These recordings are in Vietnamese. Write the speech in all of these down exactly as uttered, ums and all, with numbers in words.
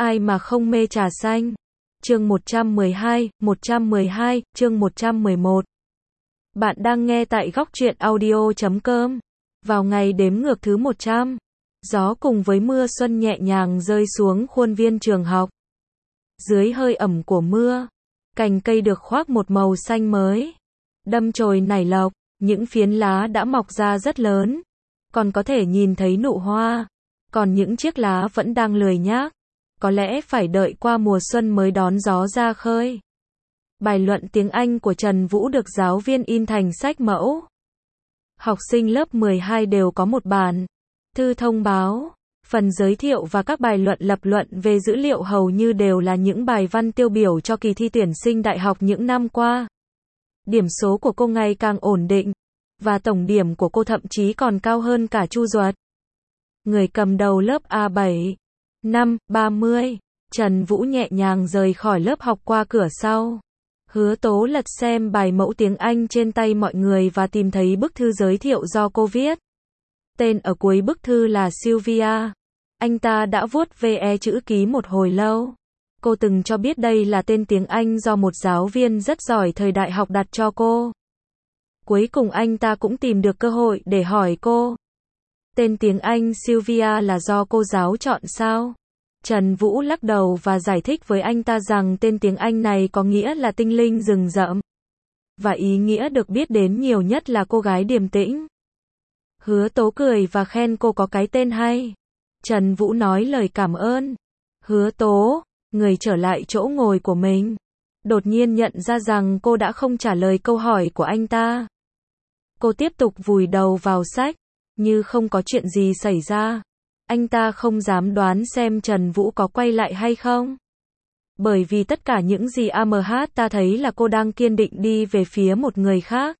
Ai mà không mê trà xanh? Chương một trăm mười hai, một trăm mười hai, chương một trăm mười một. Bạn đang nghe tại góc truyện audio chấm com. Vào ngày đếm ngược thứ một trăm, gió cùng với mưa xuân nhẹ nhàng rơi xuống khuôn viên trường học. Dưới hơi ẩm của mưa, cành cây được khoác một màu xanh mới, đâm chồi nảy lộc, những phiến lá đã mọc ra rất lớn, còn có thể nhìn thấy nụ hoa, còn những chiếc lá vẫn đang lười nhác, có lẽ phải đợi qua mùa xuân mới đón gió ra khơi. Bài luận tiếng Anh của Trần Vũ được giáo viên in thành sách mẫu. Học sinh lớp mười hai đều có một bản thư thông báo, phần giới thiệu và các bài luận lập luận về dữ liệu hầu như đều là những bài văn tiêu biểu cho kỳ thi tuyển sinh đại học những năm qua. Điểm số của cô ngày càng ổn định, và tổng điểm của cô thậm chí còn cao hơn cả Chu Duật. Người cầm đầu lớp A bảy, năm, ba mươi, Trần Vũ nhẹ nhàng rời khỏi lớp học qua cửa sau. Hứa Tố lật xem bài mẫu tiếng Anh trên tay mọi người và tìm thấy bức thư giới thiệu do cô viết. Tên ở cuối bức thư là Sylvia. Anh ta đã vuốt ve chữ ký một hồi lâu. Cô từng cho biết đây là tên tiếng Anh do một giáo viên rất giỏi thời đại học đặt cho cô. Cuối cùng anh ta cũng tìm được cơ hội để hỏi cô. Tên tiếng Anh Sylvia là do cô giáo chọn sao? Trần Vũ lắc đầu và giải thích với anh ta rằng tên tiếng Anh này có nghĩa là tinh linh rừng rậm. Và ý nghĩa được biết đến nhiều nhất là cô gái điềm tĩnh. Hứa Tố cười và khen cô có cái tên hay. Trần Vũ nói lời cảm ơn. Hứa Tố, người trở lại chỗ ngồi của mình, đột nhiên nhận ra rằng cô đã không trả lời câu hỏi của anh ta. Cô tiếp tục vùi đầu vào sách, như không có chuyện gì xảy ra. Anh ta không dám đoán xem Trần Vũ có quay lại hay không. Bởi vì tất cả những gì a em hát ta thấy là cô đang kiên định đi về phía một người khác.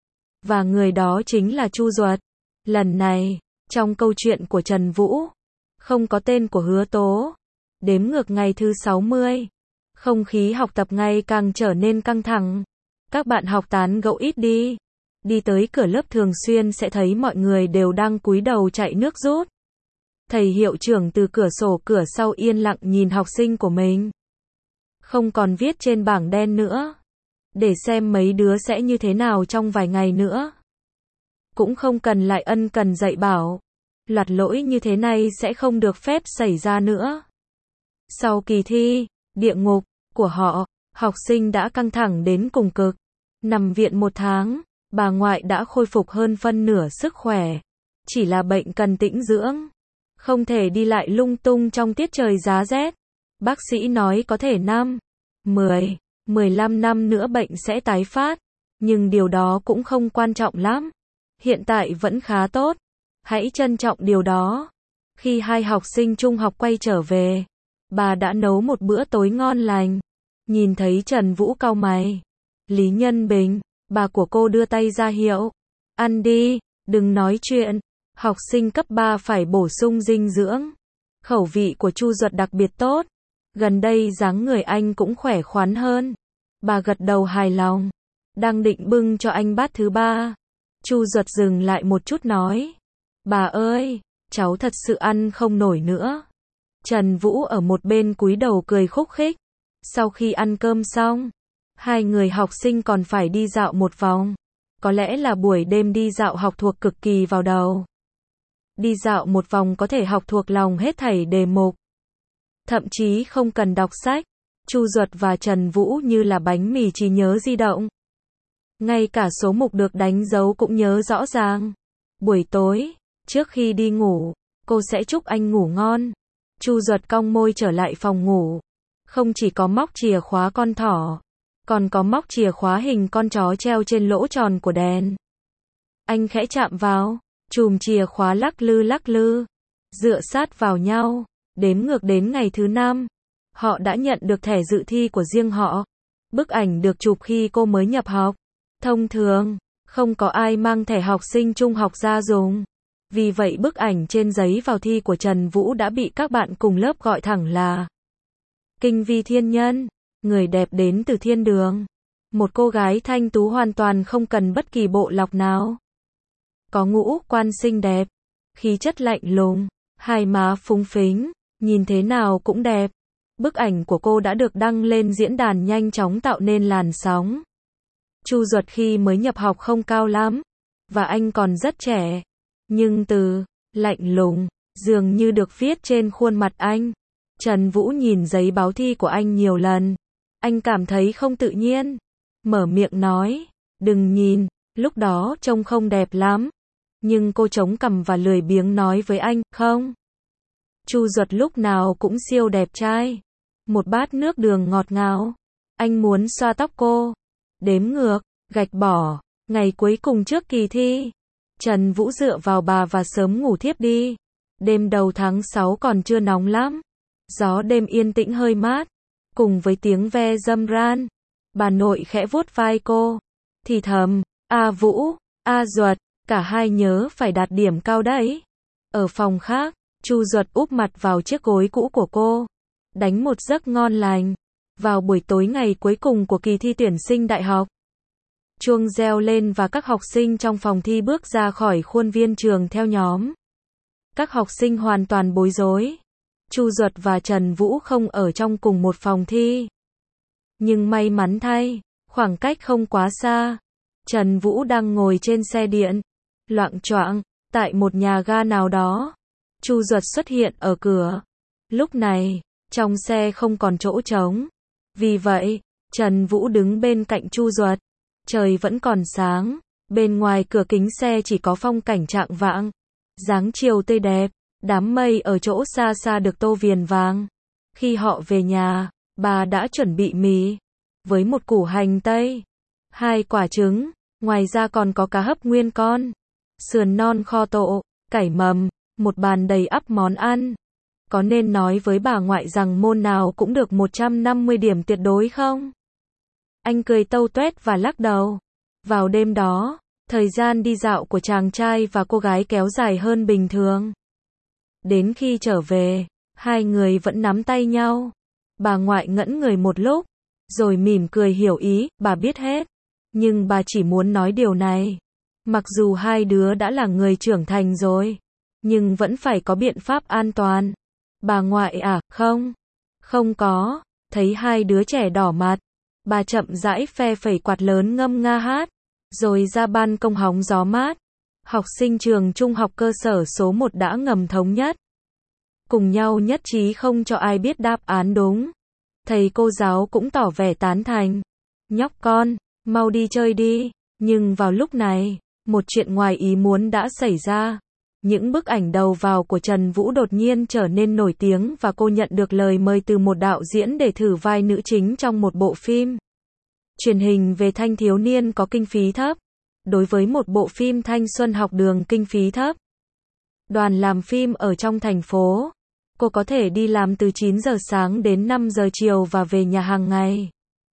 Và người đó chính là Chu Duật. Lần này, trong câu chuyện của Trần Vũ, không có tên của Hứa Tố. Đếm ngược ngày thứ sáu mươi. Không khí học tập ngày càng trở nên căng thẳng. Các bạn học tán gẫu ít đi. Đi tới cửa lớp thường xuyên sẽ thấy mọi người đều đang cúi đầu chạy nước rút. Thầy hiệu trưởng từ cửa sổ cửa sau yên lặng nhìn học sinh của mình. Không còn viết trên bảng đen nữa. Để xem mấy đứa sẽ như thế nào trong vài ngày nữa. Cũng không cần lại ân cần dạy bảo. Loạt lỗi như thế này sẽ không được phép xảy ra nữa. Sau kỳ thi, địa ngục của họ, học sinh đã căng thẳng đến cùng cực. Nằm viện một tháng, bà ngoại đã khôi phục hơn phân nửa sức khỏe. Chỉ là bệnh cần tĩnh dưỡng. Không thể đi lại lung tung trong tiết trời giá rét. Bác sĩ nói có thể năm, mười, mười lăm năm nữa bệnh sẽ tái phát. Nhưng điều đó cũng không quan trọng lắm. Hiện tại vẫn khá tốt. Hãy trân trọng điều đó. Khi hai học sinh trung học quay trở về, bà đã nấu một bữa tối ngon lành. Nhìn thấy Trần Vũ cau mày. Lý Nhân Bình, bà của cô đưa tay ra hiệu. Ăn đi, đừng nói chuyện. Học sinh cấp ba phải bổ sung dinh dưỡng. Khẩu vị của Chu Duật đặc biệt tốt. Gần đây dáng người anh cũng khỏe khoắn hơn. Bà gật đầu hài lòng. Đang định bưng cho anh bát thứ ba. Chu Duật dừng lại một chút nói. Bà ơi, cháu thật sự ăn không nổi nữa. Trần Vũ ở một bên cúi đầu cười khúc khích. Sau khi ăn cơm xong, hai người học sinh còn phải đi dạo một vòng. Có lẽ là buổi đêm đi dạo học thuộc cực kỳ vào đầu. Đi dạo một vòng có thể học thuộc lòng hết thảy đề mục. Thậm chí không cần đọc sách. Chu Duật và Trần Vũ như là bánh mì trí nhớ di động. Ngay cả số mục được đánh dấu cũng nhớ rõ ràng. Buổi tối, trước khi đi ngủ, cô sẽ chúc anh ngủ ngon. Chu Duật cong môi trở lại phòng ngủ. Không chỉ có móc chìa khóa con thỏ, còn có móc chìa khóa hình con chó treo trên lỗ tròn của đèn. Anh khẽ chạm vào, chùm chìa khóa lắc lư lắc lư, dựa sát vào nhau. Đếm ngược đến ngày thứ năm, họ đã nhận được thẻ dự thi của riêng họ. Bức ảnh được chụp khi cô mới nhập học. Thông thường, không có ai mang thẻ học sinh trung học ra dùng. Vì vậy bức ảnh trên giấy vào thi của Trần Vũ đã bị các bạn cùng lớp gọi thẳng là Kinh Vi Thiên Nhân, người đẹp đến từ thiên đường. Một cô gái thanh tú hoàn toàn không cần bất kỳ bộ lọc nào. Có ngũ quan xinh đẹp, khí chất lạnh lùng, hai má phúng phính, nhìn thế nào cũng đẹp. Bức ảnh của cô đã được đăng lên diễn đàn nhanh chóng tạo nên làn sóng. Chu Duật khi mới nhập học không cao lắm, và anh còn rất trẻ. Nhưng từ lạnh lùng, dường như được viết trên khuôn mặt anh. Trần Vũ nhìn giấy báo thi của anh nhiều lần. Anh cảm thấy không tự nhiên. Mở miệng nói, đừng nhìn, lúc đó trông không đẹp lắm. Nhưng cô chống cằm và lười biếng nói với anh, không. Chu Duật lúc nào cũng siêu đẹp trai. Một bát nước đường ngọt ngào. Anh muốn xoa tóc cô. Đếm ngược, gạch bỏ, ngày cuối cùng trước kỳ thi. Trần Vũ dựa vào bà và sớm ngủ thiếp đi. Đêm đầu tháng sáu còn chưa nóng lắm. Gió đêm yên tĩnh hơi mát. Cùng với tiếng ve râm ran. Bà nội khẽ vuốt vai cô. Thì thầm, A Vũ, A Duật, cả hai nhớ phải đạt điểm cao đấy. Ở phòng khác, Chu Duật úp mặt vào chiếc gối cũ của cô. Đánh một giấc ngon lành. Vào buổi tối ngày cuối cùng của kỳ thi tuyển sinh đại học. Chuông reo lên và các học sinh trong phòng thi bước ra khỏi khuôn viên trường theo nhóm. Các học sinh hoàn toàn bối rối. Chu Duật và Trần Vũ không ở trong cùng một phòng thi. Nhưng may mắn thay, khoảng cách không quá xa. Trần Vũ đang ngồi trên xe điện, loạng choạng, tại một nhà ga nào đó. Chu Duật xuất hiện ở cửa. Lúc này, trong xe không còn chỗ trống. Vì vậy, Trần Vũ đứng bên cạnh Chu Duật. Trời vẫn còn sáng, bên ngoài cửa kính xe chỉ có phong cảnh trạng vạng. Dáng chiều tươi đẹp, đám mây ở chỗ xa xa được tô viền vàng. Khi họ về nhà, bà đã chuẩn bị mì, với một củ hành tây, hai quả trứng, ngoài ra còn có cá hấp nguyên con, sườn non kho tộ, cải mầm, một bàn đầy ắp món ăn. Có nên nói với bà ngoại rằng môn nào cũng được một trăm năm mươi điểm tuyệt đối không? Anh cười tâu tuét và lắc đầu. Vào đêm đó, thời gian đi dạo của chàng trai và cô gái kéo dài hơn bình thường. Đến khi trở về, hai người vẫn nắm tay nhau. Bà ngoại ngẩn người một lúc, rồi mỉm cười hiểu ý, bà biết hết. Nhưng bà chỉ muốn nói điều này. Mặc dù hai đứa đã là người trưởng thành rồi, nhưng vẫn phải có biện pháp an toàn. Bà ngoại à, không, không có. Thấy hai đứa trẻ đỏ mặt, bà chậm rãi phe phẩy quạt lớn ngâm nga hát, rồi ra ban công hóng gió mát. Học sinh trường trung học cơ sở số một đã ngầm thống nhất. Cùng nhau nhất trí không cho ai biết đáp án đúng. Thầy cô giáo cũng tỏ vẻ tán thành. Nhóc con, mau đi chơi đi. Nhưng vào lúc này, một chuyện ngoài ý muốn đã xảy ra. Những bức ảnh đầu vào của Trần Vũ đột nhiên trở nên nổi tiếng và cô nhận được lời mời từ một đạo diễn để thử vai nữ chính trong một bộ phim truyền hình về thanh thiếu niên có kinh phí thấp. Đối với một bộ phim thanh xuân học đường kinh phí thấp, đoàn làm phim ở trong thành phố, cô có thể đi làm từ chín giờ sáng đến năm giờ chiều và về nhà hàng ngày.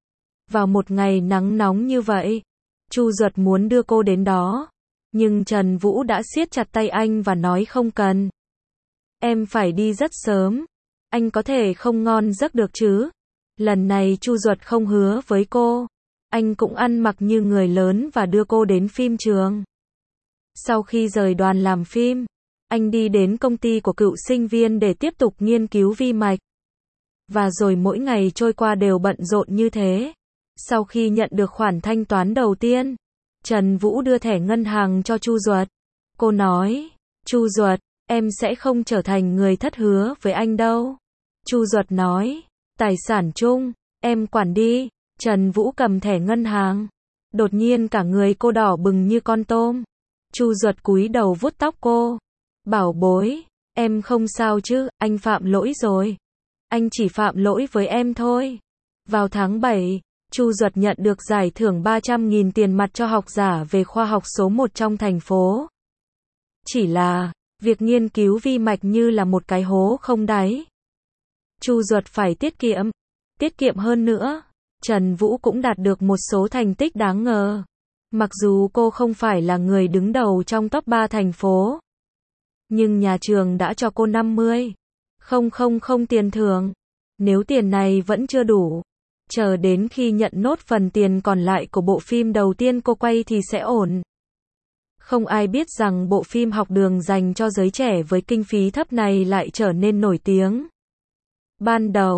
Vào một ngày nắng nóng như vậy, Chu Duật muốn đưa cô đến đó. Nhưng Trần Vũ đã siết chặt tay anh và nói không cần. Em phải đi rất sớm. Anh có thể không ngon giấc được chứ? Lần này Chu Duật không hứa với cô. Anh cũng ăn mặc như người lớn và đưa cô đến phim trường. Sau khi rời đoàn làm phim, anh đi đến công ty của cựu sinh viên để tiếp tục nghiên cứu vi mạch. Và rồi mỗi ngày trôi qua đều bận rộn như thế. Sau khi nhận được khoản thanh toán đầu tiên, Trần Vũ đưa thẻ ngân hàng cho Chu Duật. Cô nói, Chu Duật, em sẽ không trở thành người thất hứa với anh đâu. Chu Duật nói, tài sản chung, em quản đi. Trần Vũ cầm thẻ ngân hàng. Đột nhiên cả người cô đỏ bừng như con tôm. Chu Duật cúi đầu vuốt tóc cô. Bảo bối, em không sao chứ, anh phạm lỗi rồi. Anh chỉ phạm lỗi với em thôi. Vào tháng bảy, Chu Duật nhận được giải thưởng ba trăm nghìn tiền mặt cho học giả về khoa học số một trong thành phố. Chỉ là, việc nghiên cứu vi mạch như là một cái hố không đáy. Chu Duật phải tiết kiệm, tiết kiệm hơn nữa. Trần Vũ cũng đạt được một số thành tích đáng ngờ. Mặc dù cô không phải là người đứng đầu trong top ba thành phố, nhưng nhà trường đã cho cô năm mươi nghìn tiền thưởng. Nếu tiền này vẫn chưa đủ, chờ đến khi nhận nốt phần tiền còn lại của bộ phim đầu tiên cô quay thì sẽ ổn. Không ai biết rằng bộ phim học đường dành cho giới trẻ với kinh phí thấp này lại trở nên nổi tiếng. Ban đầu,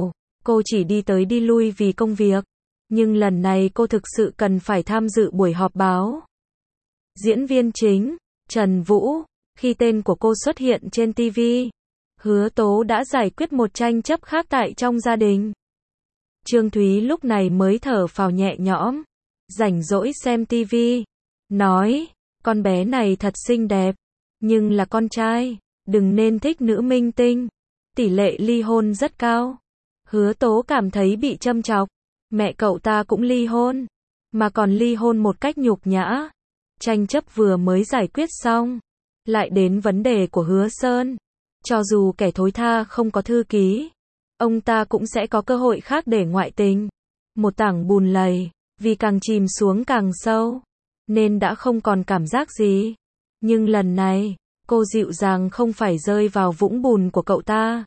Cô chỉ đi tới đi lui vì công việc. Nhưng lần này cô thực sự cần phải tham dự buổi họp báo. Diễn viên chính, Trần Vũ, khi tên của cô xuất hiện trên ti vi, Hứa Tố đã giải quyết một tranh chấp khác tại trong gia đình. Trương Thúy lúc này mới thở phào nhẹ nhõm, rảnh rỗi xem ti vi, nói, con bé này thật xinh đẹp, nhưng là con trai, đừng nên thích nữ minh tinh, tỷ lệ ly hôn rất cao. Hứa Tố cảm thấy bị châm chọc, mẹ cậu ta cũng ly hôn, mà còn ly hôn một cách nhục nhã. Tranh chấp vừa mới giải quyết xong, lại đến vấn đề của Hứa Sơn. Cho dù kẻ thối tha không có thư ký, ông ta cũng sẽ có cơ hội khác để ngoại tình. Một tảng bùn lầy, vì càng chìm xuống càng sâu, nên đã không còn cảm giác gì. Nhưng lần này, cô dịu dàng không phải rơi vào vũng bùn của cậu ta.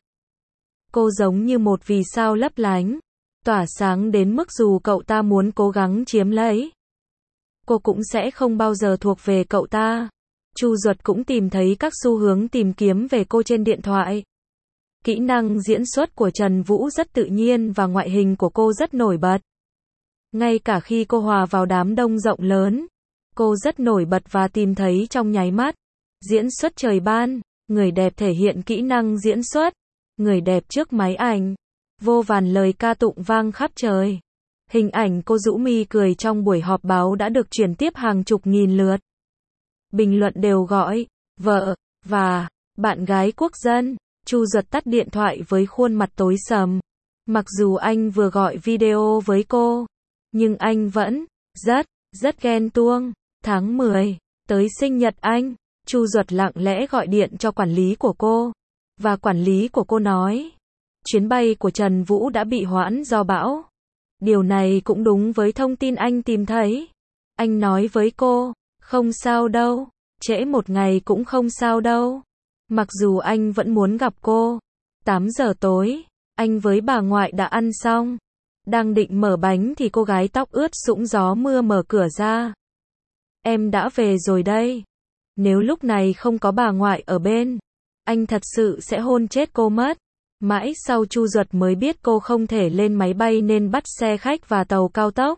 Cô giống như một vì sao lấp lánh, tỏa sáng đến mức dù cậu ta muốn cố gắng chiếm lấy, cô cũng sẽ không bao giờ thuộc về cậu ta. Chu Duật cũng tìm thấy các xu hướng tìm kiếm về cô trên điện thoại. Kỹ năng diễn xuất của Trần Vũ rất tự nhiên và ngoại hình của cô rất nổi bật. Ngay cả khi cô hòa vào đám đông rộng lớn, cô rất nổi bật và tìm thấy trong nháy mắt. Diễn xuất trời ban, người đẹp thể hiện kỹ năng diễn xuất, người đẹp trước máy ảnh. Vô vàn lời ca tụng vang khắp trời. Hình ảnh cô rũ mi cười trong buổi họp báo đã được chuyển tiếp hàng chục nghìn lượt. Bình luận đều gọi, vợ, và, bạn gái quốc dân. Chu Duật tắt điện thoại với khuôn mặt tối sầm. Mặc dù anh vừa gọi video với cô, nhưng anh vẫn, rất, rất ghen tuông. Tháng mười, tới sinh nhật anh, Chu Duật lặng lẽ gọi điện cho quản lý của cô. Và quản lý của cô nói, chuyến bay của Trần Vũ đã bị hoãn do bão. Điều này cũng đúng với thông tin anh tìm thấy. Anh nói với cô, không sao đâu, trễ một ngày cũng không sao đâu. Mặc dù anh vẫn muốn gặp cô. tám giờ tối, anh với bà ngoại đã ăn xong. Đang định mở bánh thì cô gái tóc ướt sũng gió mưa mở cửa ra. Em đã về rồi đây. Nếu lúc này không có bà ngoại ở bên, anh thật sự sẽ hôn chết cô mất. Mãi sau Chu Duật mới biết cô không thể lên máy bay nên bắt xe khách và tàu cao tốc.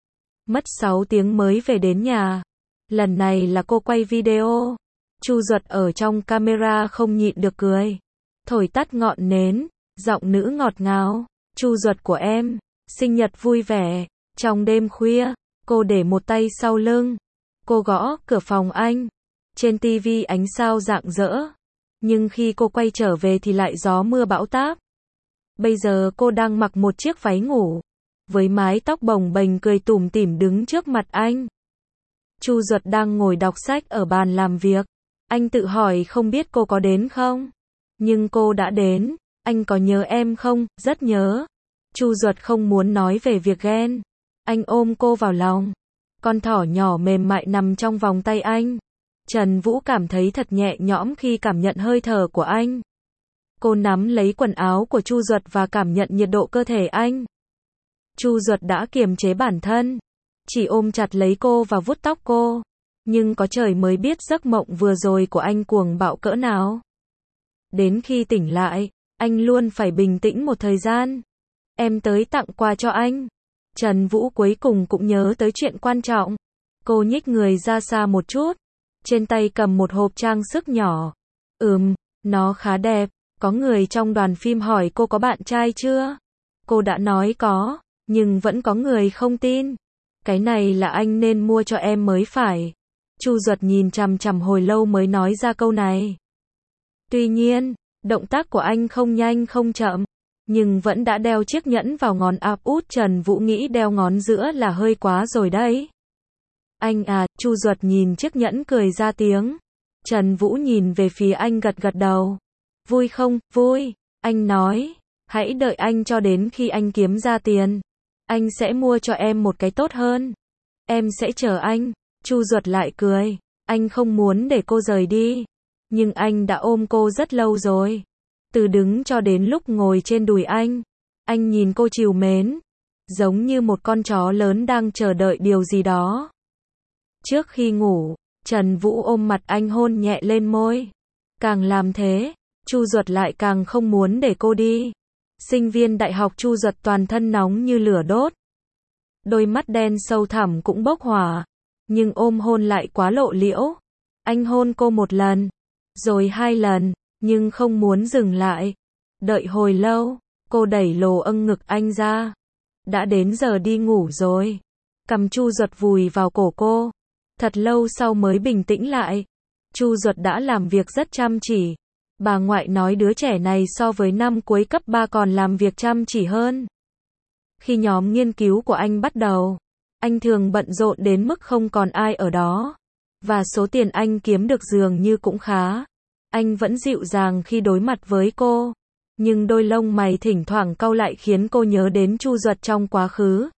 Mất sáu tiếng mới về đến nhà. Lần này là cô quay video. Chu Duật ở trong camera không nhịn được cười. Thổi tắt ngọn nến, giọng nữ ngọt ngào. Chu Duật của em, sinh nhật vui vẻ. Trong đêm khuya, cô để một tay sau lưng. Cô gõ cửa phòng anh. Trên ti vi ánh sao rạng rỡ. Nhưng khi cô quay trở về thì lại gió mưa bão táp. Bây giờ cô đang mặc một chiếc váy ngủ, với mái tóc bồng bềnh cười tủm tỉm đứng trước mặt anh. Chu Duật đang ngồi đọc sách ở bàn làm việc. Anh tự hỏi không biết cô có đến không? Nhưng cô đã đến. Anh có nhớ em không? Rất nhớ. Chu Duật không muốn nói về việc ghen. Anh ôm cô vào lòng. Con thỏ nhỏ mềm mại nằm trong vòng tay anh. Trần Vũ cảm thấy thật nhẹ nhõm khi cảm nhận hơi thở của anh. Cô nắm lấy quần áo của Chu Duật và cảm nhận nhiệt độ cơ thể anh. Chu Duật đã kiềm chế bản thân, chỉ ôm chặt lấy cô và vuốt tóc cô. Nhưng có trời mới biết giấc mộng vừa rồi của anh cuồng bạo cỡ nào. Đến khi tỉnh lại, anh luôn phải bình tĩnh một thời gian. Em tới tặng quà cho anh. Trần Vũ cuối cùng cũng nhớ tới chuyện quan trọng. Cô nhích người ra xa một chút. Trên tay cầm một hộp trang sức nhỏ. Ừm, nó khá đẹp. Có người trong đoàn phim hỏi cô có bạn trai chưa? Cô đã nói có, nhưng vẫn có người không tin. Cái này là anh nên mua cho em mới phải. Chu Duật nhìn chằm chằm hồi lâu mới nói ra câu này. Tuy nhiên, động tác của anh không nhanh không chậm, nhưng vẫn đã đeo chiếc nhẫn vào ngón áp út. Trần Vũ nghĩ đeo ngón giữa là hơi quá rồi đấy. Anh à, Chu Duật nhìn chiếc nhẫn cười ra tiếng. Trần Vũ nhìn về phía anh gật gật đầu. Vui không? Vui. Anh nói, hãy đợi anh cho đến khi anh kiếm ra tiền. Anh sẽ mua cho em một cái tốt hơn. Em sẽ chờ anh. Chu Duật lại cười. Anh không muốn để cô rời đi. Nhưng anh đã ôm cô rất lâu rồi. Từ đứng cho đến lúc ngồi trên đùi anh. Anh nhìn cô trìu mến. Giống như một con chó lớn đang chờ đợi điều gì đó. Trước khi ngủ, Trần Vũ ôm mặt anh hôn nhẹ lên môi. Càng làm thế, Chu Duật lại càng không muốn để cô đi. Sinh viên đại học Chu Duật toàn thân nóng như lửa đốt. Đôi mắt đen sâu thẳm cũng bốc hỏa. Nhưng ôm hôn lại quá lộ liễu. Anh hôn cô một lần. Rồi hai lần. Nhưng không muốn dừng lại. Đợi hồi lâu. Cô đẩy lồ âng ngực anh ra. Đã đến giờ đi ngủ rồi. Cầm Chu Duật vùi vào cổ cô. Thật lâu sau mới bình tĩnh lại. Chu Duật đã làm việc rất chăm chỉ. Bà ngoại nói đứa trẻ này so với năm cuối cấp ba còn làm việc chăm chỉ hơn. Khi nhóm nghiên cứu của anh bắt đầu, anh thường bận rộn đến mức không còn ai ở đó. Và số tiền anh kiếm được dường như cũng khá. Anh vẫn dịu dàng khi đối mặt với cô. Nhưng đôi lông mày thỉnh thoảng cau lại khiến cô nhớ đến Chu Duật trong quá khứ.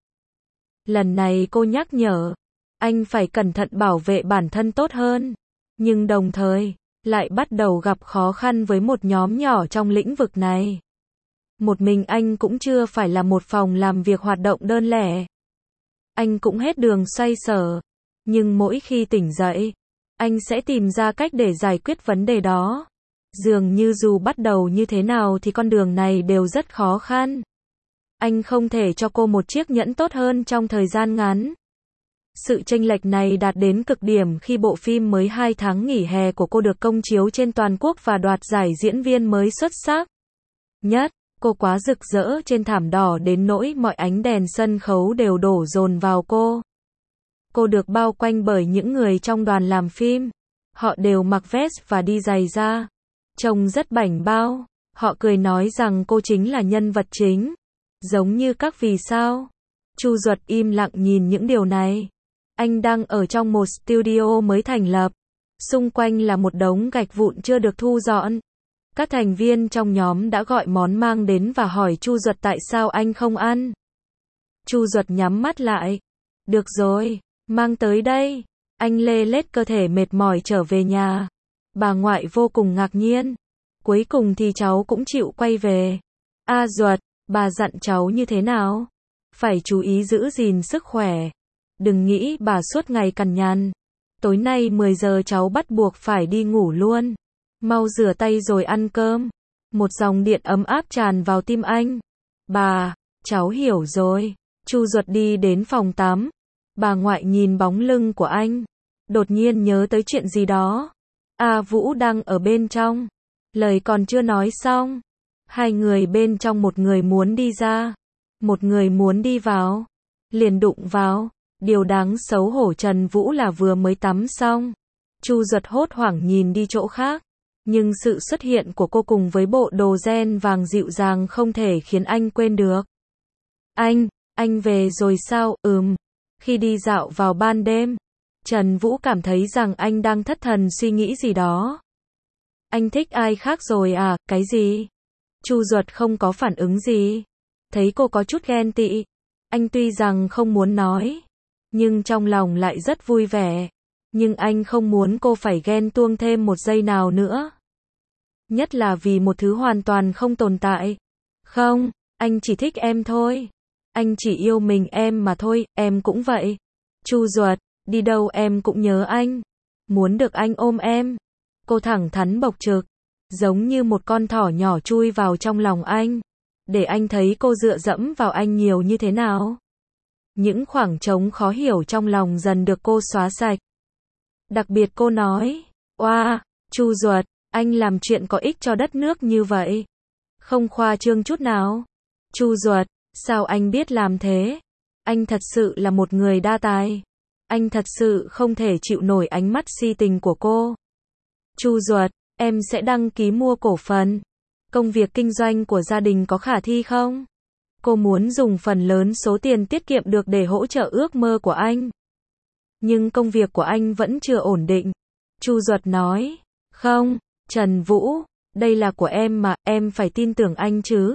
Lần này cô nhắc nhở, anh phải cẩn thận bảo vệ bản thân tốt hơn. Nhưng đồng thời, lại bắt đầu gặp khó khăn với một nhóm nhỏ trong lĩnh vực này. Một mình anh cũng chưa phải là một phòng làm việc hoạt động đơn lẻ. Anh cũng hết đường xoay sở. Nhưng mỗi khi tỉnh dậy, anh sẽ tìm ra cách để giải quyết vấn đề đó. Dường như dù bắt đầu như thế nào thì con đường này đều rất khó khăn. Anh không thể cho cô một chiếc nhẫn tốt hơn trong thời gian ngắn. Sự chênh lệch này đạt đến cực điểm khi bộ phim mới hai tháng nghỉ hè của cô được công chiếu trên toàn quốc và đoạt giải diễn viên mới xuất sắc nhất. Cô quá rực rỡ trên thảm đỏ đến nỗi mọi ánh đèn sân khấu đều đổ dồn vào cô. Cô được bao quanh bởi những người trong đoàn làm phim. Họ đều mặc vest và đi giày da. Trông rất bảnh bao. Họ cười nói rằng cô chính là nhân vật chính. Giống như các vì sao. Chu Duật im lặng nhìn những điều này. Anh đang ở trong một studio mới thành lập. Xung quanh là một đống gạch vụn chưa được thu dọn. Các thành viên trong nhóm đã gọi món mang đến và hỏi Chu Duật tại sao anh không ăn. Chu Duật nhắm mắt lại. Được rồi, mang tới đây. Anh lê lết cơ thể mệt mỏi trở về nhà. Bà ngoại vô cùng ngạc nhiên. Cuối cùng thì cháu cũng chịu quay về. A Duật, bà dặn cháu như thế nào? Phải chú ý giữ gìn sức khỏe. Đừng nghĩ bà suốt ngày cằn nhằn. Tối nay mười giờ cháu bắt buộc phải đi ngủ luôn. Mau rửa tay rồi ăn cơm. Một dòng điện ấm áp tràn vào tim anh. Bà, cháu hiểu rồi. Chu Duật đi đến phòng tắm. Bà ngoại nhìn bóng lưng của anh. Đột nhiên nhớ tới chuyện gì đó. A Vũ đang ở bên trong. Lời còn chưa nói xong. Hai người bên trong, một người muốn đi ra. Một người muốn đi vào. Liền đụng vào. Điều đáng xấu hổ Trần Vũ là vừa mới tắm xong. Chu Duật hốt hoảng nhìn đi chỗ khác. Nhưng sự xuất hiện của cô cùng với bộ đồ ren vàng dịu dàng không thể khiến anh quên được. Anh, anh về rồi sao? Ừm. Khi đi dạo vào ban đêm, Trần Vũ cảm thấy rằng anh đang thất thần suy nghĩ gì đó. Anh thích ai khác rồi à? Cái gì? Chu Duật không có phản ứng gì. Thấy cô có chút ghen tị. Anh tuy rằng không muốn nói, nhưng trong lòng lại rất vui vẻ. Nhưng anh không muốn cô phải ghen tuông thêm một giây nào nữa. Nhất là vì một thứ hoàn toàn không tồn tại. Không, anh chỉ thích em thôi. Anh chỉ yêu mình em mà thôi, em cũng vậy. Chu Duật, đi đâu em cũng nhớ anh. Muốn được anh ôm em. Cô thẳng thắn bộc trực. Giống như một con thỏ nhỏ chui vào trong lòng anh. Để anh thấy cô dựa dẫm vào anh nhiều như thế nào. Những khoảng trống khó hiểu trong lòng dần được cô xóa sạch. Đặc biệt cô nói, oa, wow, Chu Duật, anh làm chuyện có ích cho đất nước như vậy. Không khoa trương chút nào. Chu Duật, sao anh biết làm thế? Anh thật sự là một người đa tài. Anh thật sự không thể chịu nổi ánh mắt si tình của cô. Chu Duật, em sẽ đăng ký mua cổ phần. Công việc kinh doanh của gia đình có khả thi không? Cô muốn dùng phần lớn số tiền tiết kiệm được để hỗ trợ ước mơ của anh. Nhưng công việc của anh vẫn chưa ổn định. Chu Duật nói, không, Trần Vũ, đây là của em mà, em phải tin tưởng anh chứ.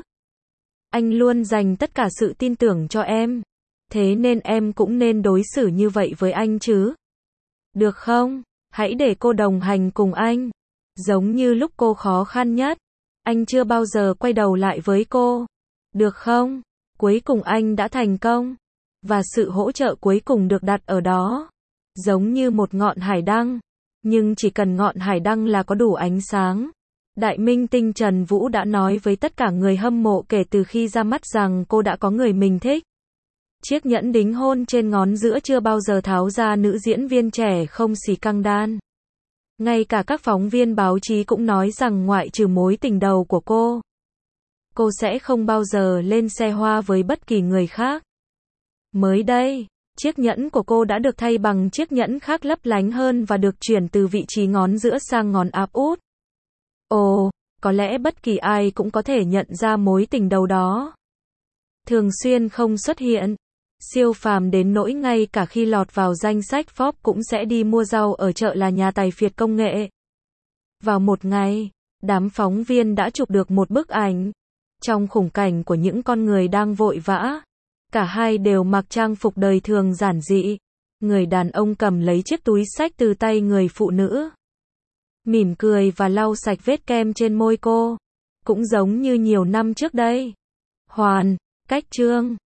Anh luôn dành tất cả sự tin tưởng cho em. Thế nên em cũng nên đối xử như vậy với anh chứ. Được không? Hãy để cô đồng hành cùng anh. Giống như lúc cô khó khăn nhất. Anh chưa bao giờ quay đầu lại với cô. Được không? Cuối cùng anh đã thành công. Và sự hỗ trợ cuối cùng được đặt ở đó. Giống như một ngọn hải đăng. Nhưng chỉ cần ngọn hải đăng là có đủ ánh sáng. Đại minh tinh Trần Vũ đã nói với tất cả người hâm mộ kể từ khi ra mắt rằng cô đã có người mình thích. Chiếc nhẫn đính hôn trên ngón giữa chưa bao giờ tháo ra nữ diễn viên trẻ không xì căng đan. Ngay cả các phóng viên báo chí cũng nói rằng ngoại trừ mối tình đầu của cô, cô sẽ không bao giờ lên xe hoa với bất kỳ người khác. Mới đây, chiếc nhẫn của cô đã được thay bằng chiếc nhẫn khác lấp lánh hơn và được chuyển từ vị trí ngón giữa sang ngón áp út. Ồ, có lẽ bất kỳ ai cũng có thể nhận ra mối tình đầu đó. Thường xuyên không xuất hiện. Siêu phàm đến nỗi ngay cả khi lọt vào danh sách Forbes cũng sẽ đi mua rau ở chợ là nhà tài phiệt công nghệ. Vào một ngày, đám phóng viên đã chụp được một bức ảnh. Trong khung cảnh của những con người đang vội vã, cả hai đều mặc trang phục đời thường giản dị. Người đàn ông cầm lấy chiếc túi xách từ tay người phụ nữ, mỉm cười và lau sạch vết kem trên môi cô. Cũng giống như nhiều năm trước đây. Hoàn, Cách Trương